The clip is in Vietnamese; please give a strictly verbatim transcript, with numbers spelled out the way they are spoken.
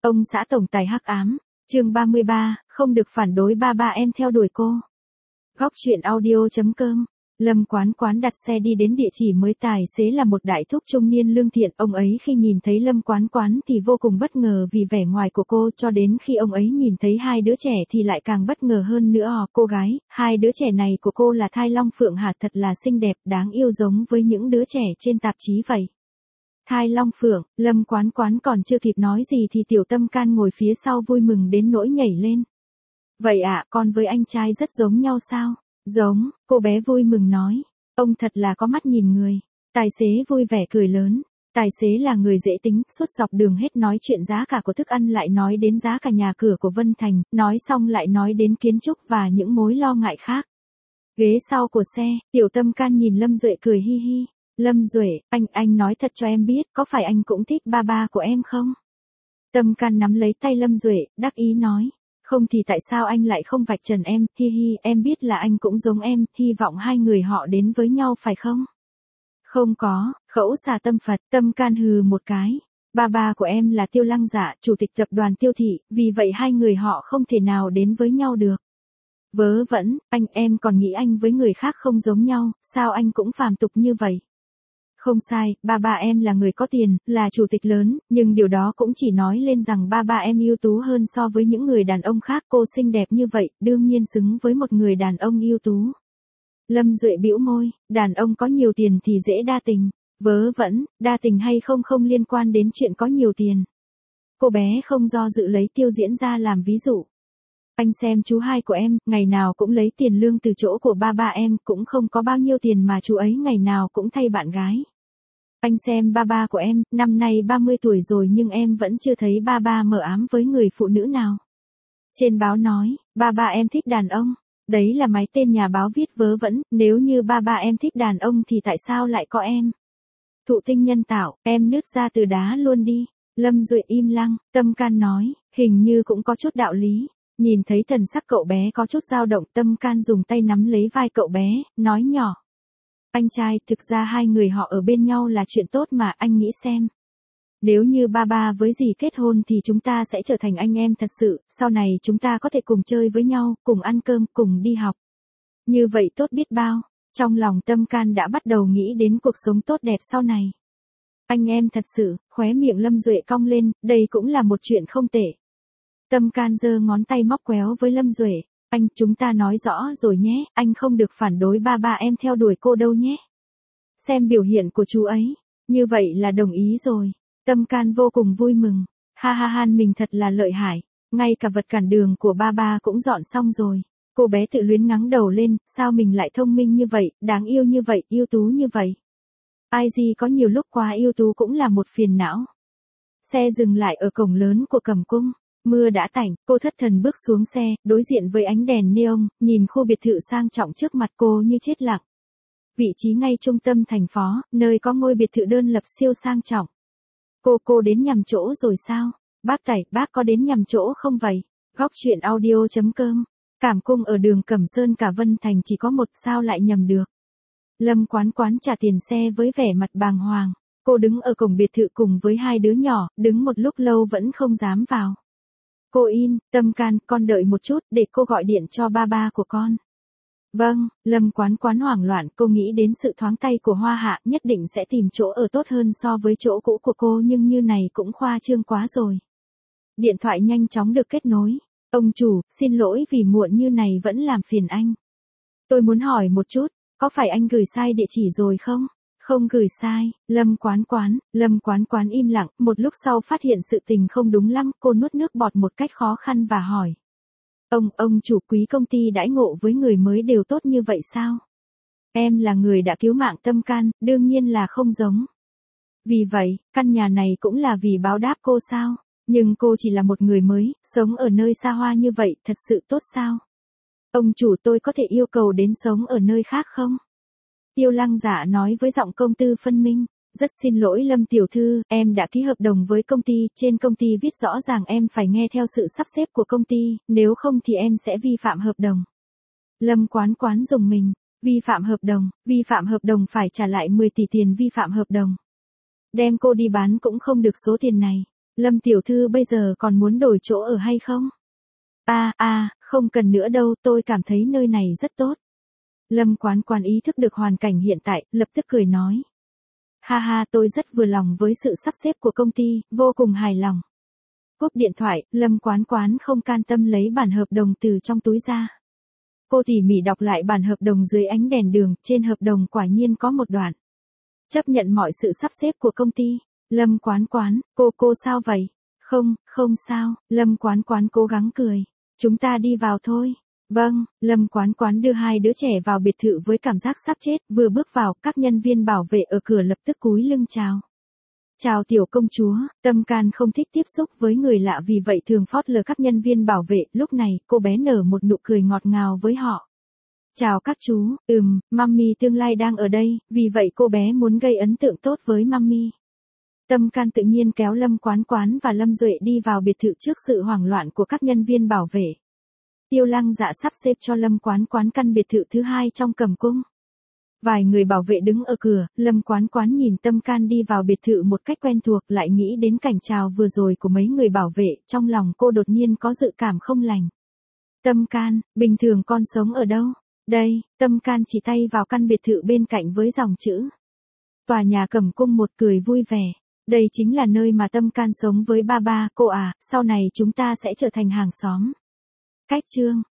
Ông xã tổng tài hắc ám, chương ba mươi ba, không được phản đối ba ba em theo đuổi cô. Góc truyện audio chấm com. Lâm Quán Quán đặt xe đi đến địa chỉ mới, tài xế là một đại thúc trung niên lương thiện. Ông ấy khi nhìn thấy Lâm Quán Quán thì vô cùng bất ngờ vì vẻ ngoài của cô, cho đến khi ông ấy nhìn thấy hai đứa trẻ thì lại càng bất ngờ hơn nữa. Ồ, cô gái, hai đứa trẻ này của cô là thai long phượng hả, thật là xinh đẹp, đáng yêu giống với những đứa trẻ trên tạp chí vậy. Thai long phượng, Lâm Quán Quán còn chưa kịp nói gì thì Tiểu Tâm Can ngồi phía sau vui mừng đến nỗi nhảy lên. Vậy ạ, à, con với anh trai rất giống nhau sao? Giống, cô bé vui mừng nói. Ông thật là có mắt nhìn người. Tài xế vui vẻ cười lớn. Tài xế là người dễ tính, suốt dọc đường hết nói chuyện giá cả của thức ăn, lại nói đến giá cả nhà cửa của Vân Thành, nói xong lại nói đến kiến trúc và những mối lo ngại khác. Ghế sau của xe, Tiểu Tâm Can nhìn Lâm Duệ cười hi hi. Lâm Duệ, anh, anh nói thật cho em biết, có phải anh cũng thích ba ba của em không? Tâm Can nắm lấy tay Lâm Duệ, đắc ý nói. Không thì tại sao anh lại không vạch trần em, hi hi, em biết là anh cũng giống em, hy vọng hai người họ đến với nhau phải không? Không có, khẩu xà tâm Phật. Tâm Can hừ một cái. Ba ba của em là Tiêu Lăng Dạ, chủ tịch tập đoàn Tiêu Thị, vì vậy hai người họ không thể nào đến với nhau được. Vớ vẩn, anh, em còn nghĩ anh với người khác không giống nhau, sao anh cũng phàm tục như vậy? Không sai, ba ba em là người có tiền, là chủ tịch lớn, nhưng điều đó cũng chỉ nói lên rằng ba ba em ưu tú hơn so với những người đàn ông khác. Cô xinh đẹp như vậy, đương nhiên xứng với một người đàn ông ưu tú. Lâm Duệ bĩu môi, đàn ông có nhiều tiền thì dễ đa tình. Vớ vẩn, đa tình hay không không liên quan đến chuyện có nhiều tiền. Cô bé không do dự lấy Tiêu Diễn ra làm ví dụ. Anh xem chú hai của em, ngày nào cũng lấy tiền lương từ chỗ của ba ba em, cũng không có bao nhiêu tiền mà chú ấy ngày nào cũng thay bạn gái. Anh xem ba ba của em, năm nay ba mươi tuổi rồi nhưng em vẫn chưa thấy ba ba mờ ám với người phụ nữ nào. Trên báo nói, ba ba em thích đàn ông. Đấy là máy tên nhà báo viết vớ vẩn, nếu như ba ba em thích đàn ông thì tại sao lại có em? Thụ tinh nhân tạo, em nứt ra từ đá luôn đi. Lâm Duệ im lặng, Tâm Can nói, hình như cũng có chút đạo lý. Nhìn thấy thần sắc cậu bé có chút dao động, Tâm Can dùng tay nắm lấy vai cậu bé, nói nhỏ. Anh trai, thực ra hai người họ ở bên nhau là chuyện tốt mà, anh nghĩ xem. Nếu như ba ba với dì kết hôn thì chúng ta sẽ trở thành anh em thật sự, sau này chúng ta có thể cùng chơi với nhau, cùng ăn cơm, cùng đi học. Như vậy tốt biết bao. Trong lòng Tâm Can đã bắt đầu nghĩ đến cuộc sống tốt đẹp sau này. Anh em thật sự, khóe miệng Lâm Duệ cong lên, đây cũng là một chuyện không tệ. Tâm Can giơ ngón tay móc quéo với Lâm Duệ. Anh, chúng ta nói rõ rồi nhé, anh không được phản đối ba ba em theo đuổi cô đâu nhé. Xem biểu hiện của chú ấy, như vậy là đồng ý rồi. Tâm Can vô cùng vui mừng. Ha ha han, mình thật là lợi hại, ngay cả vật cản đường của ba ba cũng dọn xong rồi. Cô bé tự luyến ngắng đầu lên, sao mình lại thông minh như vậy, đáng yêu như vậy, ưu tú như vậy. Ai gì có nhiều lúc quá ưu tú cũng là một phiền não. Xe dừng lại ở cổng lớn của Cẩm Cung. Mưa đã tạnh, cô thất thần bước xuống xe, đối diện với ánh đèn neon, nhìn khu biệt thự sang trọng trước mặt cô như chết lặng. Vị trí ngay trung tâm thành phố, nơi có ngôi biệt thự đơn lập siêu sang trọng. Cô, cô đến nhầm chỗ rồi sao? Bác Tẩy, bác có đến nhầm chỗ không vậy? Góc truyện audio chấm com. Cảm Cung ở đường Cẩm Sơn cả Vân Thành chỉ có một, sao lại nhầm được? Lâm Quán Quán trả tiền xe với vẻ mặt bàng hoàng. Cô đứng ở cổng biệt thự cùng với hai đứa nhỏ, đứng một lúc lâu vẫn không dám vào. Cô in, Tâm Can, con đợi một chút, để cô gọi điện cho ba ba của con. Vâng, Lâm Quán Quán hoảng loạn, cô nghĩ đến sự thoáng tay của Hoa Hạ, nhất định sẽ tìm chỗ ở tốt hơn so với chỗ cũ của cô, nhưng như này cũng khoa trương quá rồi. Điện thoại nhanh chóng được kết nối. Ông chủ, xin lỗi vì muộn như này vẫn làm phiền anh. Tôi muốn hỏi một chút, có phải anh gửi sai địa chỉ rồi không? Không gửi sai. Lâm Quán Quán, Lâm Quán Quán im lặng, một lúc sau phát hiện sự tình không đúng lắm, cô nuốt nước bọt một cách khó khăn và hỏi. Ông, ông chủ, quý công ty đãi ngộ với người mới đều tốt như vậy sao? Em là người đã cứu mạng Tâm Can, đương nhiên là không giống. Vì vậy, căn nhà này cũng là vì báo đáp cô sao? Nhưng cô chỉ là một người mới, sống ở nơi xa hoa như vậy, thật sự tốt sao? Ông chủ, tôi có thể yêu cầu đến sống ở nơi khác không? Tiêu Lăng Dạ nói với giọng công tư phân minh. Rất xin lỗi Lâm tiểu thư, em đã ký hợp đồng với công ty, trên công ty viết rõ ràng em phải nghe theo sự sắp xếp của công ty, nếu không thì em sẽ vi phạm hợp đồng. Lâm Quán Quán rùng mình, vi phạm hợp đồng, vi phạm hợp đồng phải trả lại mười tỷ tiền vi phạm hợp đồng. Đem cô đi bán cũng không được số tiền này. Lâm tiểu thư bây giờ còn muốn đổi chỗ ở hay không? À, à, không cần nữa đâu, tôi cảm thấy nơi này rất tốt. Lâm Quán Quán ý thức được hoàn cảnh hiện tại, lập tức cười nói. Ha ha, tôi rất vừa lòng với sự sắp xếp của công ty, vô cùng hài lòng. Cúp điện thoại, Lâm Quán Quán không can tâm lấy bản hợp đồng từ trong túi ra. Cô tỉ mỉ đọc lại bản hợp đồng dưới ánh đèn đường, trên hợp đồng quả nhiên có một đoạn. Chấp nhận mọi sự sắp xếp của công ty. Lâm Quán Quán, cô cô sao vậy? Không, không sao, Lâm Quán Quán cố gắng cười. Chúng ta đi vào thôi. Vâng, Lâm Quán Quán đưa hai đứa trẻ vào biệt thự với cảm giác sắp chết, vừa bước vào, các nhân viên bảo vệ ở cửa lập tức cúi lưng chào. Chào tiểu công chúa, Tâm Can không thích tiếp xúc với người lạ vì vậy thường phớt lờ các nhân viên bảo vệ, lúc này, cô bé nở một nụ cười ngọt ngào với họ. Chào các chú, ừm, Mummy tương lai đang ở đây, vì vậy cô bé muốn gây ấn tượng tốt với Mummy. Tâm Can tự nhiên kéo Lâm Quán Quán và Lâm Duệ đi vào biệt thự trước sự hoảng loạn của các nhân viên bảo vệ. Tiêu Lăng Dạ sắp xếp cho Lâm Quán Quán căn biệt thự thứ hai trong Cẩm Cung. Vài người bảo vệ đứng ở cửa, Lâm Quán Quán nhìn Tâm Can đi vào biệt thự một cách quen thuộc, lại nghĩ đến cảnh chào vừa rồi của mấy người bảo vệ, trong lòng cô đột nhiên có dự cảm không lành. Tâm Can, bình thường con sống ở đâu? Đây, Tâm Can chỉ tay vào căn biệt thự bên cạnh với dòng chữ. Tòa nhà Cẩm Cung một cười vui vẻ. Đây chính là nơi mà Tâm Can sống với ba ba, cô à, sau này chúng ta sẽ trở thành hàng xóm. Cách chương